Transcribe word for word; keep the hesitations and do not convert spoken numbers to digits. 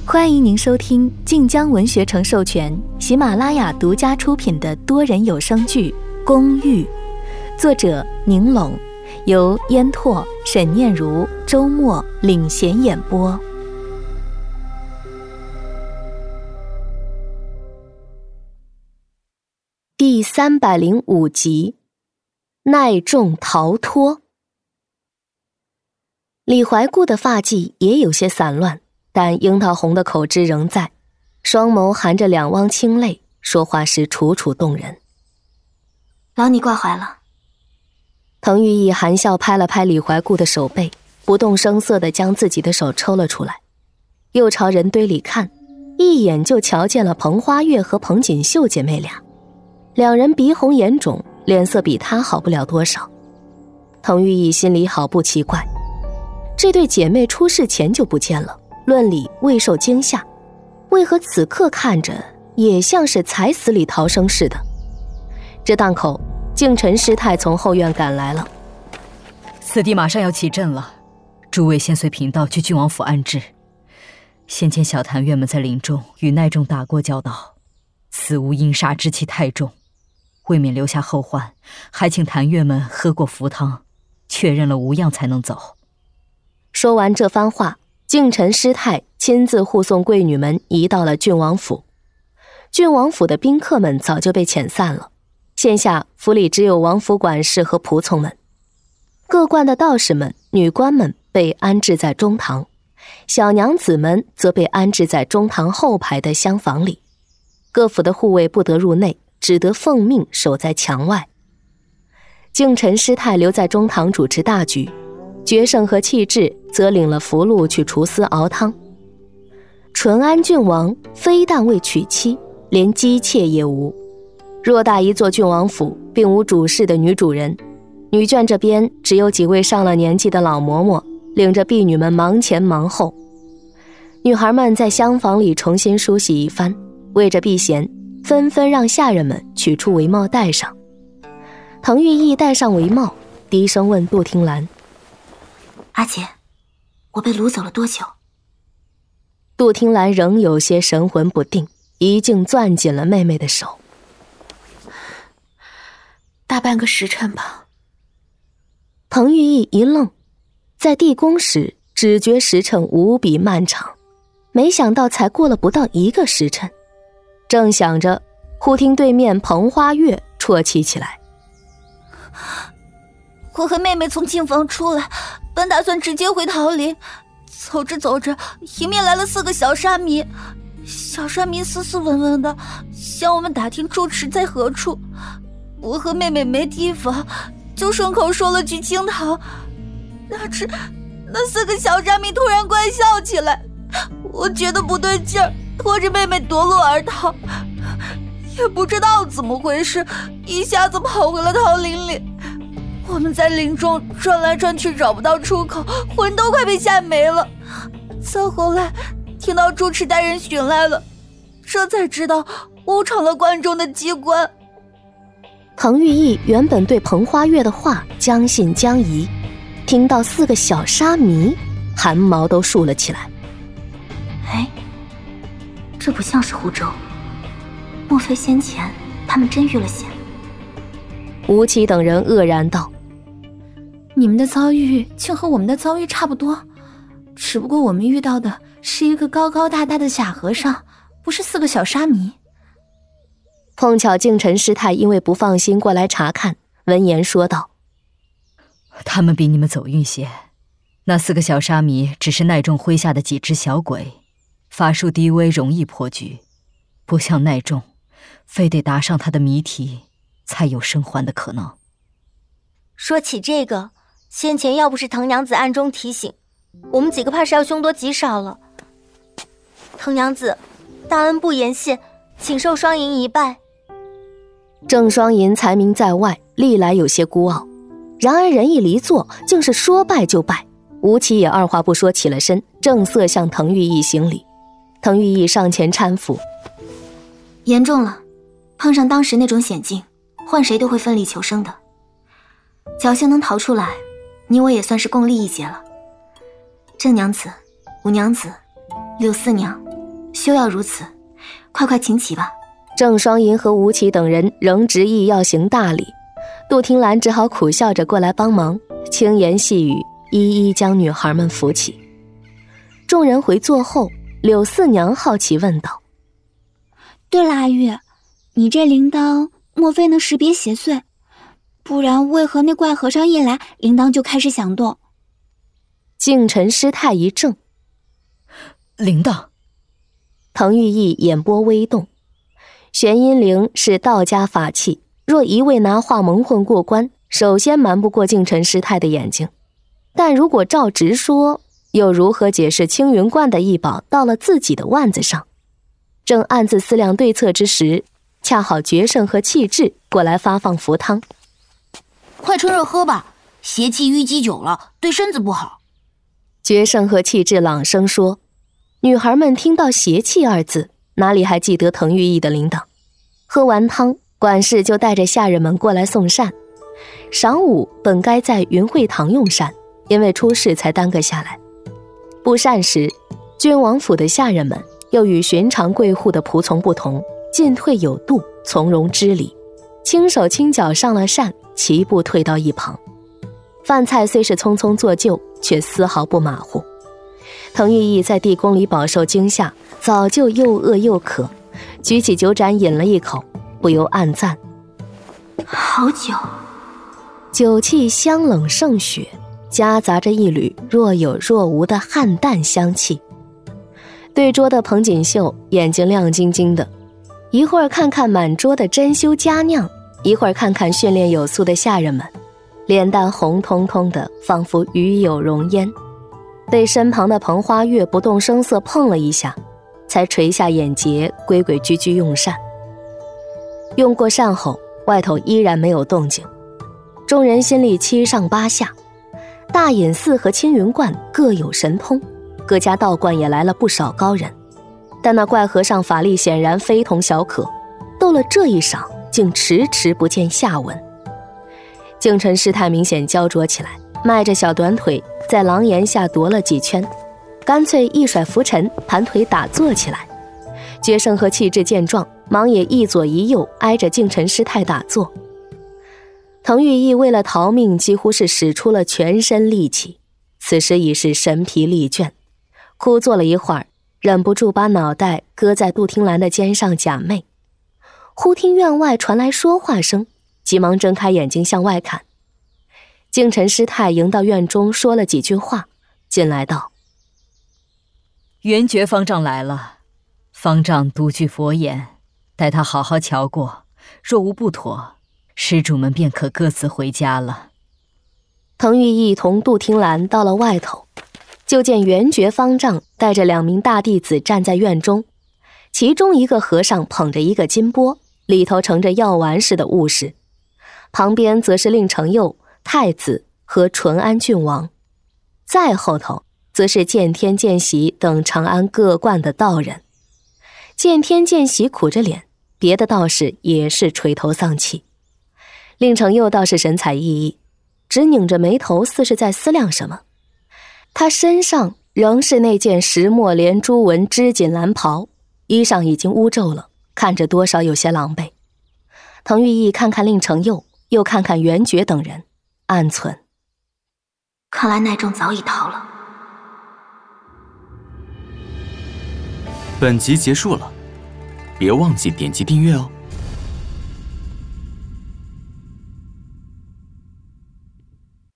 欢迎您收听晋江文学城授权、喜马拉雅独家出品的多人有声剧《公寓》，作者宁拢，由烟拓、沈念如、周末领衔演播。第三百零五集，耐重逃脱。李怀顾的发髻也有些散乱，但樱桃红的口脂仍在，双眸含着两汪清泪，说话时楚楚动人。 劳你挂怀了。 滕玉意含笑拍了拍李怀顾的手背，不动声色地将自己的手抽了出来，又朝人堆里看，一眼就瞧见了彭花月和彭锦绣姐妹俩。两人鼻红眼肿，脸色比她好不了多少。滕玉意心里好不奇怪，这对姐妹出事前就不见了，论理未受惊吓，为何此刻看着也像是才死里逃生似的？这档口，敬臣师太从后院赶来了。 此地马上要起阵了，诸位先随贫道去郡王府安置。先前小谭院们在林中与耐重打过交道，此物阴煞之气太重，未免留下后患，还请谭院们喝过符汤，确认了无恙才能走。 说完这番话，敬臣师太亲自护送贵女们移到了郡王府。郡王府的宾客们早就被遣散了，现下府里只有王府管事和仆从们。各观的道士们、女官们被安置在中堂，小娘子们则被安置在中堂后排的厢房里。各府的护卫不得入内，只得奉命守在墙外。敬臣师太留在中堂主持大局，决胜和气质则领了符箓去除丝熬汤。淳安郡王非但未娶妻，连姬妾也无。偌大一座郡王府，并无主事的女主人，女眷这边只有几位上了年纪的老嬷嬷，领着婢女们忙前忙后。女孩们在厢房里重新梳洗一番，为着避嫌，纷纷让下人们取出帷帽戴上。滕玉意戴上帷帽，低声问杜听兰： 阿姐，我被掳走了多久？ 杜听兰仍有些神魂不定，一劲攥紧了妹妹的手。 大半个时辰吧。 滕玉意一愣，在地宫时只觉时辰无比漫长，没想到才过了不到一个时辰。正想着，忽听对面彭花月啜泣起来： 我和妹妹从净房出来，本打算直接回桃林，走着走着，迎面来了四个小沙弥。小沙弥斯斯文文的向我们打听住持在何处。我和妹妹没地方，就顺口说了句清堂。哪知那四个小沙弥突然怪笑起来，我觉得不对劲儿，拖着妹妹夺路而逃，也不知道怎么回事，一下子跑回了桃林里。我们在林中转来转去找不到出口，魂都快被吓没了。再后来听到住持带人寻来了，这才知道误闯了关中的机关。 滕玉意原本对彭花月的话将信将疑，听到四个小沙弥，汗毛都竖了起来。 哎，这不像是湖州，莫非先前他们真遇了险？ 吴起等人愕然道： 你们的遭遇竟和我们的遭遇差不多，只不过我们遇到的是一个高高大大的假和尚，不是四个小沙弥。 碰巧敬臣师太因为不放心过来查看，闻言说道： 他们比你们走运些，那四个小沙弥只是耐重麾下的几只小鬼，法术低微，容易破局，不像耐重，非得答上他的谜题才有生还的可能。 说起这个，先前要不是滕娘子暗中提醒，我们几个怕是要凶多吉少了。滕娘子，大恩不言谢，请受双银一拜。 郑双银才名在外，历来有些孤傲，然而人一离座，竟是说拜就拜。吴起也二话不说起了身，正色向滕玉意行礼。滕玉意上前搀扶： 严重了，碰上当时那种险境，换谁都会奋力求生的。侥幸能逃出来，你我也算是共历一劫了。郑娘子、五娘子、柳四娘， 休要如此，快快请起吧。 郑双银和吴起等人仍执意要行大礼，杜婷兰只好苦笑着过来帮忙，轻言细语，一一将女孩们扶起。众人回座后，柳四娘好奇问道： 对了，阿玉，你这铃铛莫非能识别邪祟？不然为何那怪和尚一来，铃铛就开始响动？ 敬臣师太一怔， 铃铛。 滕玉义眼波微动，玄阴铃是道家法器，若一味拿画蒙混过关，首先瞒不过敬臣师太的眼睛。但如果照直说，又如何解释青云观的异宝到了自己的腕子上？正暗自思量对策之时，恰好决胜和气质过来发放符汤。 快趁热喝吧，邪气淤积久了，对身子不好。 决胜和气质朗声说。女孩们听到邪气二字，哪里还记得滕玉义的铃铛？喝完汤，管事就带着下人们过来送膳。晌午本该在云会堂用膳，因为出事才耽搁下来。布膳时，郡王府的下人们又与寻常贵户的仆从不同，进退有度，从容知礼，轻手轻脚上了膳，齐步退到一旁。饭菜虽是匆匆做就，却丝毫不马虎。滕玉义在地宫里饱受惊吓，早就又饿又渴，举起酒盏饮了一口，不由暗赞： 好酒。 酒气香冷胜雪，夹杂着一缕若有若无的菡萏香气。对桌的彭锦绣眼睛亮晶晶的，一会儿看看满桌的珍馐佳酿，一会儿看看训练有素的下人们，脸蛋红彤彤的，仿佛与有容焉。被身旁的彭花月不动声色碰了一下，才垂下眼睫，规规矩矩用膳。用过膳后，外头依然没有动静，众人心里七上八下。大隐寺和青云观各有神通，各家道观也来了不少高人，但那怪和尚法力显然非同小可，斗了这一晌，竟迟迟不见下文。敬臣师太明显焦灼起来，迈着小短腿在廊檐下踱了几圈，干脆一甩拂尘，盘腿打坐起来。决胜和气质见状，忙也一左一右挨着敬臣师太打坐。滕玉义为了逃命，几乎是使出了全身力气，此时已是神疲力倦，枯坐了一会儿，忍不住把脑袋搁在杜婷兰的肩上假寐。忽听院外传来说话声，急忙睁开眼睛向外看。敬臣师太迎到院中，说了几句话，进来道： 元觉方丈来了，方丈独具佛眼，待他好好瞧过，若无不妥，施主们便可各自回家了。 滕玉义同杜婷兰到了外头，就见元觉方丈带着两名大弟子站在院中，其中一个和尚捧着一个金钵，里头盛着药丸似的物事，旁边则是令承佑、太子和淳安郡王，再后头则是见天见喜等长安各观的道人。见天见喜苦着脸，别的道士也是垂头丧气。令承佑倒是神采奕奕，只拧着眉头，似是在思量什么。他身上仍是那件石墨连珠纹织锦蓝袍，衣裳已经污皱了，看着多少有些狼狈。滕玉义看看令承佑，又看看元觉等人，暗忖： 看来奈仲早已逃了。 本集结束了，别忘记点击订阅哦。